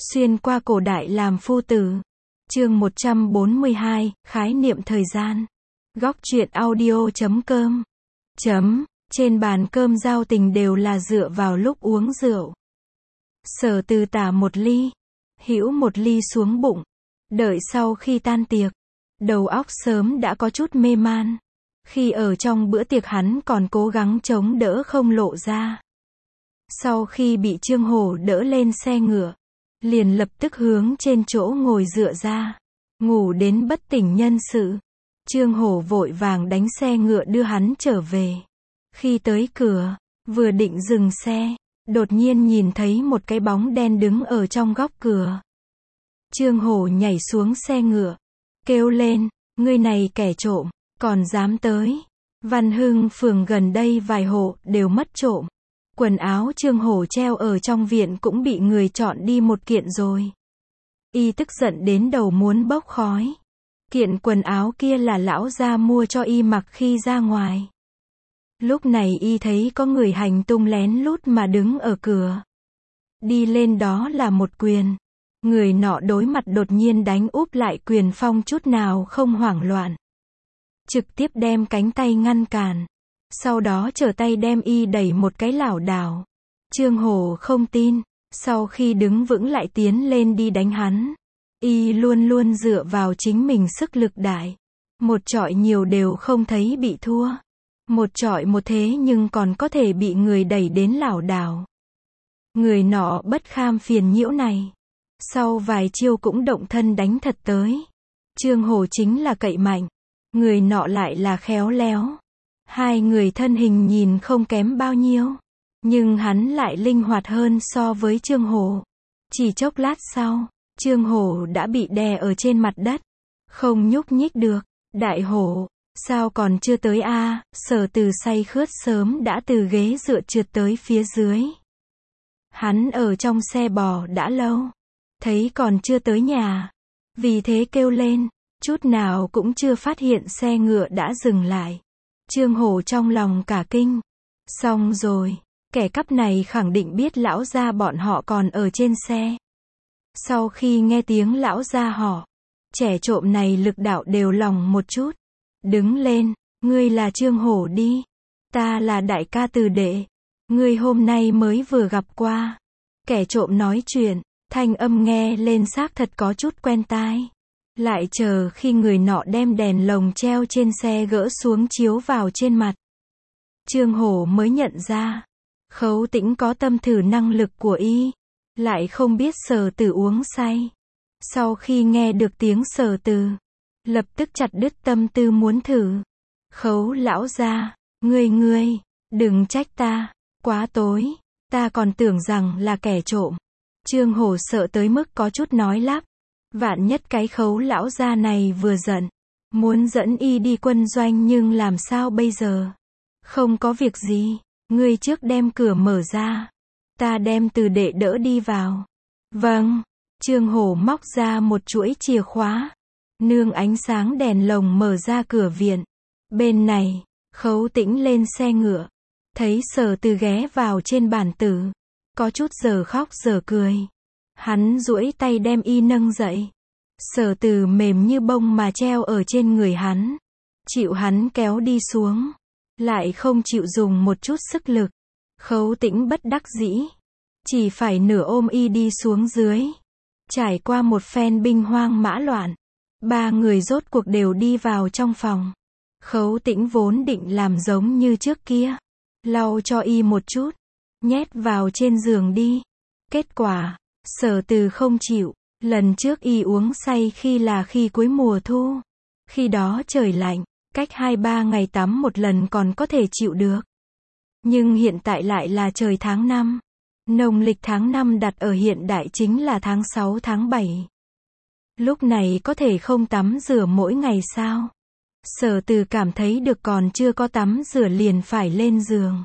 Xuyên qua cổ đại làm phu tử. Chương 142, khái niệm thời gian. Góc truyện audio.com. Trên bàn cơm giao tình đều là dựa vào lúc uống rượu. Sở Từ tả một ly, Hữu một ly xuống bụng. Đợi sau khi tan tiệc, đầu óc sớm đã có chút mê man. Khi ở trong bữa tiệc hắn còn cố gắng chống đỡ không lộ ra. Sau khi bị Trương Hổ đỡ lên xe ngựa, liền lập tức hướng trên chỗ ngồi dựa ra, ngủ đến bất tỉnh nhân sự. Trương Hổ vội vàng đánh xe ngựa đưa hắn trở về. Khi tới cửa, vừa định dừng xe, đột nhiên nhìn thấy một cái bóng đen đứng ở trong góc cửa. Trương Hổ nhảy xuống xe ngựa, kêu lên, ngươi này kẻ trộm, còn dám tới. Văn Hưng phường gần đây vài hộ đều mất trộm. Quần áo Trương Hổ treo ở trong viện cũng bị người chọn đi một kiện rồi. Y tức giận đến đầu muốn bốc khói. Kiện quần áo kia là lão gia mua cho y mặc khi ra ngoài. Lúc này y thấy có người hành tung lén lút mà đứng ở cửa. Đi lên đó là một quyền. Người nọ đối mặt đột nhiên đánh úp lại quyền phong chút nào không hoảng loạn. Trực tiếp đem cánh tay ngăn cản. Sau đó trở tay đem y đẩy một cái lảo đảo. Trương Hổ không tin, sau khi đứng vững lại tiến lên đi đánh hắn. Y luôn luôn dựa vào chính mình sức lực đại. Một chọi nhiều đều không thấy bị thua. Một chọi một thế nhưng còn có thể bị người đẩy đến lảo đảo. Người nọ bất kham phiền nhiễu này. Sau vài chiêu cũng động thân đánh thật tới. Trương Hổ chính là cậy mạnh. Người nọ lại là khéo léo. Hai người thân hình nhìn không kém bao nhiêu. Nhưng hắn lại linh hoạt hơn so với Trương Hổ. Chỉ chốc lát sau, Trương Hổ đã bị đè ở trên mặt đất. Không nhúc nhích được. Đại Hổ, sao còn chưa tới a? Sở Từ say khướt sớm đã từ ghế dựa trượt tới phía dưới. Hắn ở trong xe bò đã lâu. Thấy còn chưa tới nhà. Vì thế kêu lên, chút nào cũng chưa phát hiện xe ngựa đã dừng lại. Trương Hổ trong lòng cả kinh. Xong rồi, kẻ cắp này khẳng định biết lão gia bọn họ còn ở trên xe. Sau khi nghe tiếng lão gia họ, trẻ trộm này lực đạo đều lòng một chút. Đứng lên, ngươi là Trương Hổ đi. Ta là đại ca Từ đệ. Ngươi hôm nay mới vừa gặp qua. Kẻ trộm nói chuyện, thanh âm nghe lên xác thật có chút quen tai. Lại chờ khi người nọ đem đèn lồng treo trên xe gỡ xuống chiếu vào trên mặt. Trương Hổ mới nhận ra, Khấu Tĩnh có tâm thử năng lực của y, lại không biết Sở Từ uống say. Sau khi nghe được tiếng Sở Từ, lập tức chặt đứt tâm tư muốn thử. Khấu lão gia, ngươi, đừng trách ta, quá tối, ta còn tưởng rằng là kẻ trộm. Trương Hổ sợ tới mức có chút nói lắp. Vạn nhất cái Khấu lão gia này vừa giận, muốn dẫn y đi quân doanh nhưng làm sao bây giờ? Không có việc gì, ngươi trước đem cửa mở ra. Ta đem Từ đệ đỡ đi vào. Vâng, Trương Hổ móc ra một chuỗi chìa khóa. Nương ánh sáng đèn lồng mở ra cửa viện. Bên này, Khấu Tĩnh lên xe ngựa. Thấy Sở Từ ghé vào trên bàn tử. Có chút giờ khóc giờ cười. Hắn duỗi tay đem y nâng dậy. Sở Từ mềm như bông mà treo ở trên người hắn. Chịu hắn kéo đi xuống. Lại không chịu dùng một chút sức lực. Khấu Tĩnh bất đắc dĩ. Chỉ phải nửa ôm y đi xuống dưới. Trải qua một phen binh hoang mã loạn. Ba người rốt cuộc đều đi vào trong phòng. Khấu Tĩnh vốn định làm giống như trước kia. Lau cho y một chút. Nhét vào trên giường đi. Kết quả, Sở Từ không chịu. Lần trước y uống say khi cuối mùa thu. Khi đó trời lạnh, cách 2-3 ngày tắm một lần còn có thể chịu được. Nhưng hiện tại lại là trời tháng 5. Nông lịch tháng 5 đặt ở hiện đại chính là tháng 6 tháng 7. Lúc này có thể không tắm rửa mỗi ngày sao? Sở Từ cảm thấy được còn chưa có tắm rửa liền phải lên giường.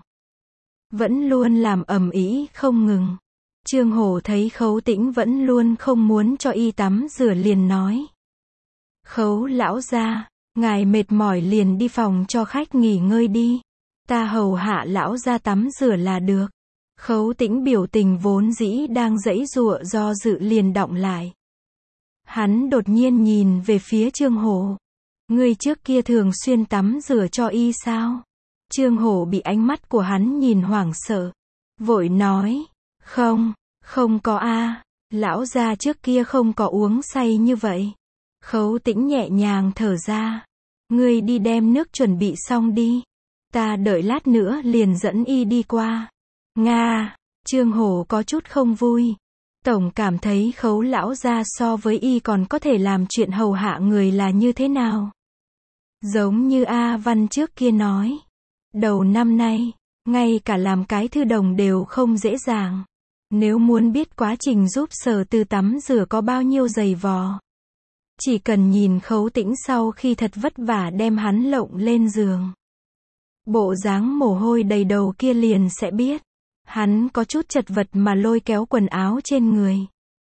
Vẫn luôn làm ầm ĩ không ngừng. Trương Hổ thấy Khấu Tĩnh vẫn luôn không muốn cho y tắm rửa liền nói. Khấu lão gia, ngài mệt mỏi liền đi phòng cho khách nghỉ ngơi đi. Ta hầu hạ lão gia tắm rửa là được. Khấu Tĩnh biểu tình vốn dĩ đang giãy giụa do dự liền đọng lại. Hắn đột nhiên nhìn về phía Trương Hổ. Ngươi trước kia thường xuyên tắm rửa cho y sao? Trương Hổ bị ánh mắt của hắn nhìn hoảng sợ. Vội nói. Không, không có a. Lão gia trước kia không có uống say như vậy. Khấu Tĩnh nhẹ nhàng thở ra. Ngươi đi đem nước chuẩn bị xong đi. Ta đợi lát nữa liền dẫn y đi qua. Nga, Trương Hổ có chút không vui. Tổng cảm thấy Khấu lão gia so với y còn có thể làm chuyện hầu hạ người là như thế nào. Giống như A Văn trước kia nói. Đầu năm nay, ngay cả làm cái thư đồng đều không dễ dàng. Nếu muốn biết quá trình giúp Sở Từ tắm rửa có bao nhiêu dày vò. Chỉ cần nhìn Khấu Tĩnh sau khi thật vất vả đem hắn lộng lên giường. Bộ dáng mồ hôi đầy đầu kia liền sẽ biết. Hắn có chút chật vật mà lôi kéo quần áo trên người.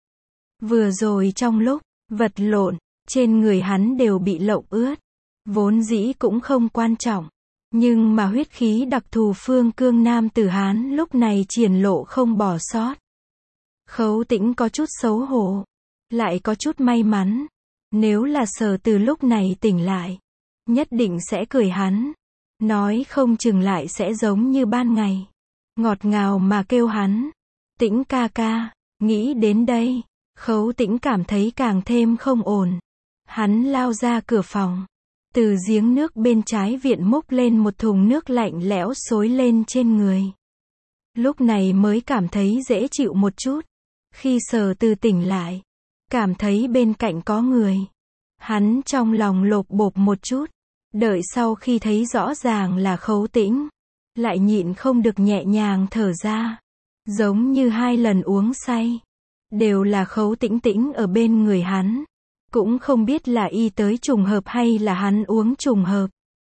Vừa rồi trong lúc vật lộn, trên người hắn đều bị lộng ướt. Vốn dĩ cũng không quan trọng. Nhưng mà huyết khí đặc thù phương cương nam tử Hán lúc này triển lộ không bỏ sót. Khấu Tĩnh có chút xấu hổ. Lại có chút may mắn. Nếu là Sở Từ lúc này tỉnh lại. Nhất định sẽ cười hắn. Nói không chừng lại sẽ giống như ban ngày. Ngọt ngào mà kêu hắn. Tĩnh ca ca. Nghĩ đến đây. Khấu Tĩnh cảm thấy càng thêm không ổn. Hắn lao ra cửa phòng. Từ giếng nước bên trái viện múc lên một thùng nước lạnh lẽo xối lên trên người. Lúc này mới cảm thấy dễ chịu một chút. Khi Sở Từ tỉnh lại. Cảm thấy bên cạnh có người. Hắn trong lòng lộp bộp một chút. Đợi sau khi thấy rõ ràng là Khấu Tĩnh. Lại nhịn không được nhẹ nhàng thở ra. Giống như 2 lần uống say. Đều là Khấu Tĩnh Tĩnh ở bên người hắn. Cũng không biết là y tới trùng hợp hay là hắn uống trùng hợp.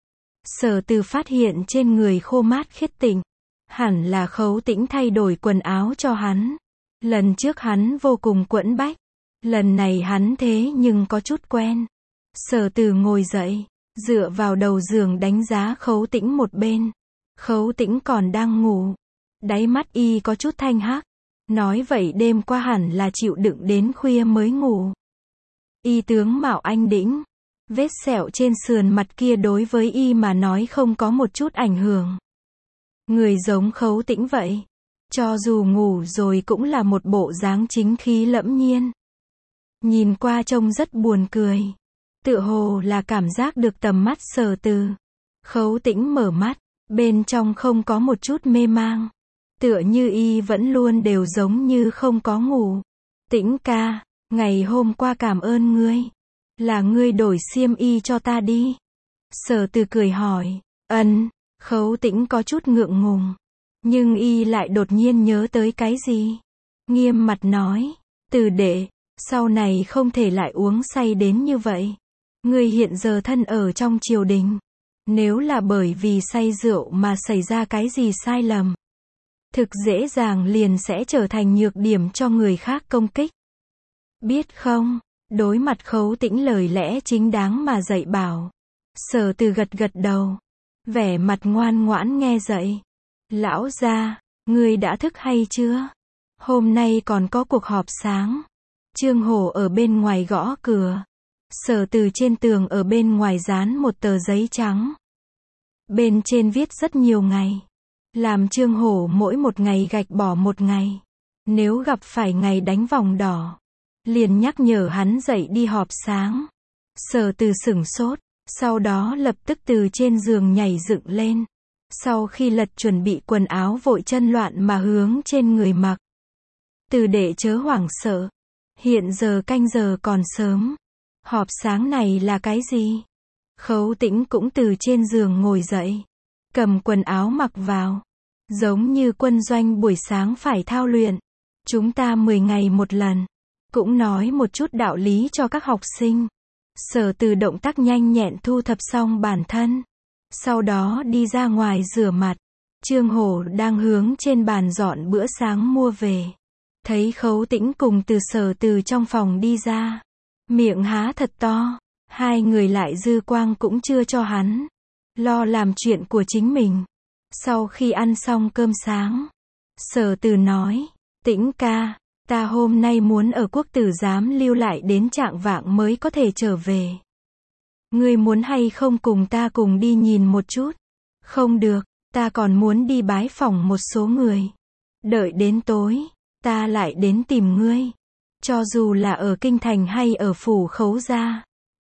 Sở Từ phát hiện trên người khô mát khiết tịnh. Hẳn là Khấu Tĩnh thay đổi quần áo cho hắn. Lần trước hắn vô cùng quẫn bách. Lần này hắn thế nhưng có chút quen. Sở Từ ngồi dậy. Dựa vào đầu giường đánh giá Khấu Tĩnh một bên. Khấu Tĩnh còn đang ngủ. Đáy mắt y có chút thanh hắc. Nói vậy đêm qua hẳn là chịu đựng đến khuya mới ngủ. Y tướng mạo anh đĩnh. Vết sẹo trên sườn mặt kia đối với y mà nói không có một chút ảnh hưởng. Người giống Khấu Tĩnh vậy. Cho dù ngủ rồi cũng là một bộ dáng chính khí lẫm nhiên. Nhìn qua trông rất buồn cười. Tựa hồ là cảm giác được tầm mắt Sở Từ. Khấu Tĩnh mở mắt. Bên trong không có một chút mê mang. Tựa như y vẫn luôn đều giống như không có ngủ. Tĩnh ca, ngày hôm qua cảm ơn ngươi. Là ngươi đổi xiêm y cho ta đi. Sở Từ cười hỏi. Khấu Tĩnh có chút ngượng ngùng. Nhưng y lại đột nhiên nhớ tới cái gì. Nghiêm mặt nói. Từ đệ, sau này không thể lại uống say đến như vậy. Ngươi hiện giờ thân ở trong triều đình. Nếu là bởi vì say rượu mà xảy ra cái gì sai lầm. Thực dễ dàng liền sẽ trở thành nhược điểm cho người khác công kích. Biết không? Đối mặt Khấu Tĩnh lời lẽ chính đáng mà dạy bảo. Sở Từ gật gật đầu. Vẻ mặt ngoan ngoãn nghe dạy. Lão gia, ngươi đã thức hay chưa? Hôm nay còn có cuộc họp sáng. Trương Hổ ở bên ngoài gõ cửa. Sở Từ trên tường ở bên ngoài dán một tờ giấy trắng. Bên trên viết rất nhiều ngày. Làm Trương Hổ mỗi một ngày gạch bỏ một ngày. Nếu gặp phải ngày đánh vòng đỏ. Liền nhắc nhở hắn dậy đi họp sáng. Sở Từ sửng sốt. Sau đó lập tức từ trên giường nhảy dựng lên. Sau khi lật chuẩn bị quần áo vội chân loạn mà hướng trên người mặc. Từ đệ chớ hoảng sợ. Hiện giờ canh giờ còn sớm. Họp sáng này là cái gì? Khấu Tĩnh cũng từ trên giường ngồi dậy. Cầm quần áo mặc vào. Giống như quân doanh buổi sáng phải thao luyện. Chúng ta 10 ngày một lần. Cũng nói một chút đạo lý cho các học sinh. Sở Từ động tác nhanh nhẹn thu thập xong bản thân. Sau đó đi ra ngoài rửa mặt. Trương Hổ đang hướng trên bàn dọn bữa sáng mua về. Thấy Khấu Tĩnh cùng từ Sở Từ trong phòng đi ra. Miệng há thật to. Hai người lại dư quang cũng chưa cho hắn. Lo làm chuyện của chính mình. Sau khi ăn xong cơm sáng. Sở Từ nói, Tĩnh ca, ta hôm nay muốn ở quốc tử giám lưu lại đến chạng vạng mới có thể trở về. Ngươi muốn hay không cùng ta cùng đi nhìn một chút? Không được, ta còn muốn đi bái phỏng một số người. Đợi đến tối, ta lại đến tìm ngươi. Cho dù là ở kinh thành hay ở phủ Khấu gia,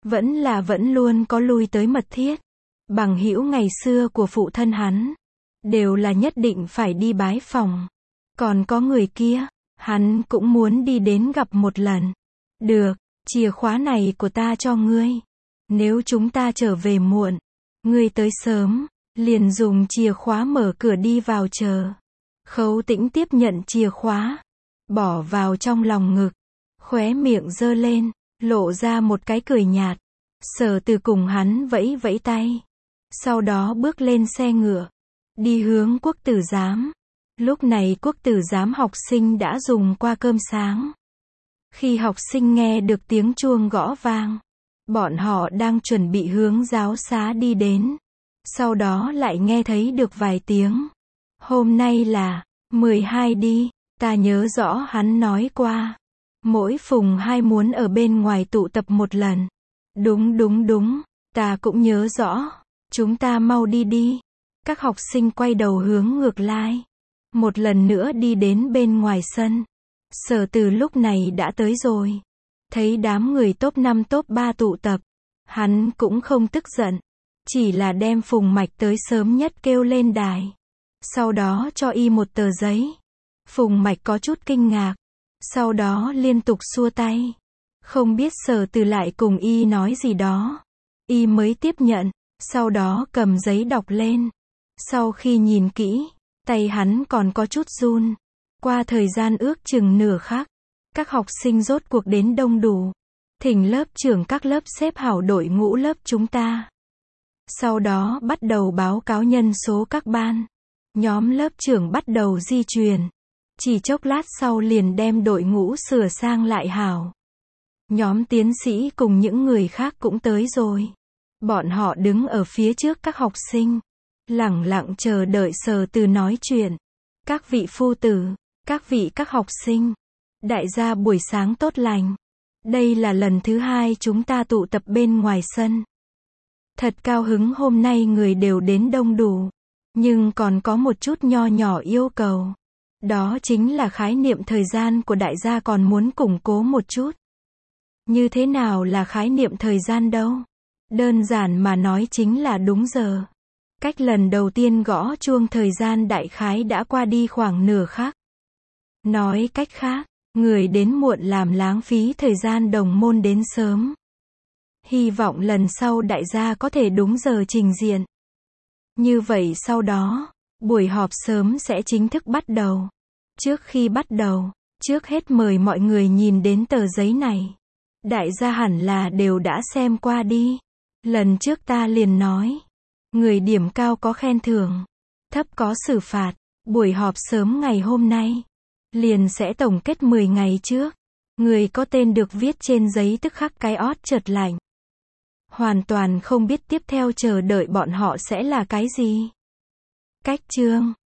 vẫn luôn có lui tới mật thiết. Bằng hữu ngày xưa của phụ thân hắn, đều là nhất định phải đi bái phỏng. Còn có người kia, hắn cũng muốn đi đến gặp một lần. Được, chìa khóa này của ta cho ngươi. Nếu chúng ta trở về muộn, ngươi tới sớm, liền dùng chìa khóa mở cửa đi vào chờ. Khấu Tĩnh tiếp nhận chìa khóa, bỏ vào trong lòng ngực, khóe miệng giơ lên, lộ ra một cái cười nhạt. Sở Từ cùng hắn vẫy vẫy tay, sau đó bước lên xe ngựa, đi hướng quốc tử giám. Lúc này quốc tử giám học sinh đã dùng qua cơm sáng. Khi học sinh nghe được tiếng chuông gõ vang, bọn họ đang chuẩn bị hướng giáo xá đi đến. Sau đó lại nghe thấy được vài tiếng. Hôm nay là 12 đi, ta nhớ rõ hắn nói qua. Mỗi phùng 2 muốn ở bên ngoài tụ tập một lần. Đúng, ta cũng nhớ rõ. Chúng ta mau đi đi. Các học sinh quay đầu hướng ngược lại. Một lần nữa đi đến bên ngoài sân. Sở Từ lúc này đã tới rồi. Thấy đám người top 5 top 3 tụ tập. Hắn cũng không tức giận. Chỉ là đem Phùng Mạch tới sớm nhất kêu lên đài. Sau đó cho y một tờ giấy. Phùng Mạch có chút kinh ngạc. Sau đó liên tục xua tay. Không biết Sở Từ lại cùng y nói gì đó. Y mới tiếp nhận. Sau đó cầm giấy đọc lên. Sau khi nhìn kỹ, tay hắn còn có chút run. Qua thời gian ước chừng nửa khắc, các học sinh rốt cuộc đến đông đủ. Thỉnh lớp trưởng các lớp xếp hảo đội ngũ lớp chúng ta. Sau đó bắt đầu báo cáo nhân số các ban. Nhóm lớp trưởng bắt đầu di chuyển. Chỉ chốc lát sau liền đem đội ngũ sửa sang lại hảo. Nhóm tiến sĩ cùng những người khác cũng tới rồi. Bọn họ đứng ở phía trước các học sinh, lẳng lặng chờ đợi Sở Từ nói chuyện. Các vị phu tử, các vị các học sinh, đại gia buổi sáng tốt lành. Đây là lần thứ 2 chúng ta tụ tập bên ngoài sân. Thật cao hứng hôm nay người đều đến đông đủ. Nhưng còn có một chút nho nhỏ yêu cầu. Đó chính là khái niệm thời gian của đại gia còn muốn củng cố một chút. Như thế nào là khái niệm thời gian đâu? Đơn giản mà nói chính là đúng giờ. Cách lần đầu tiên gõ chuông thời gian đại khái đã qua đi khoảng nửa khắc. Nói cách khác, người đến muộn làm lãng phí thời gian đồng môn đến sớm. Hy vọng lần sau đại gia có thể đúng giờ trình diện. Như vậy sau đó, buổi họp sớm sẽ chính thức bắt đầu. Trước khi bắt đầu, trước hết mời mọi người nhìn đến tờ giấy này. Đại gia hẳn là đều đã xem qua đi. Lần trước ta liền nói, người điểm cao có khen thưởng, thấp có xử phạt. Buổi họp sớm ngày hôm nay, liền sẽ tổng kết 10 ngày trước. Người có tên được viết trên giấy tức khắc cái ót chợt lạnh. Hoàn toàn không biết tiếp theo chờ đợi bọn họ sẽ là cái gì. Cách chương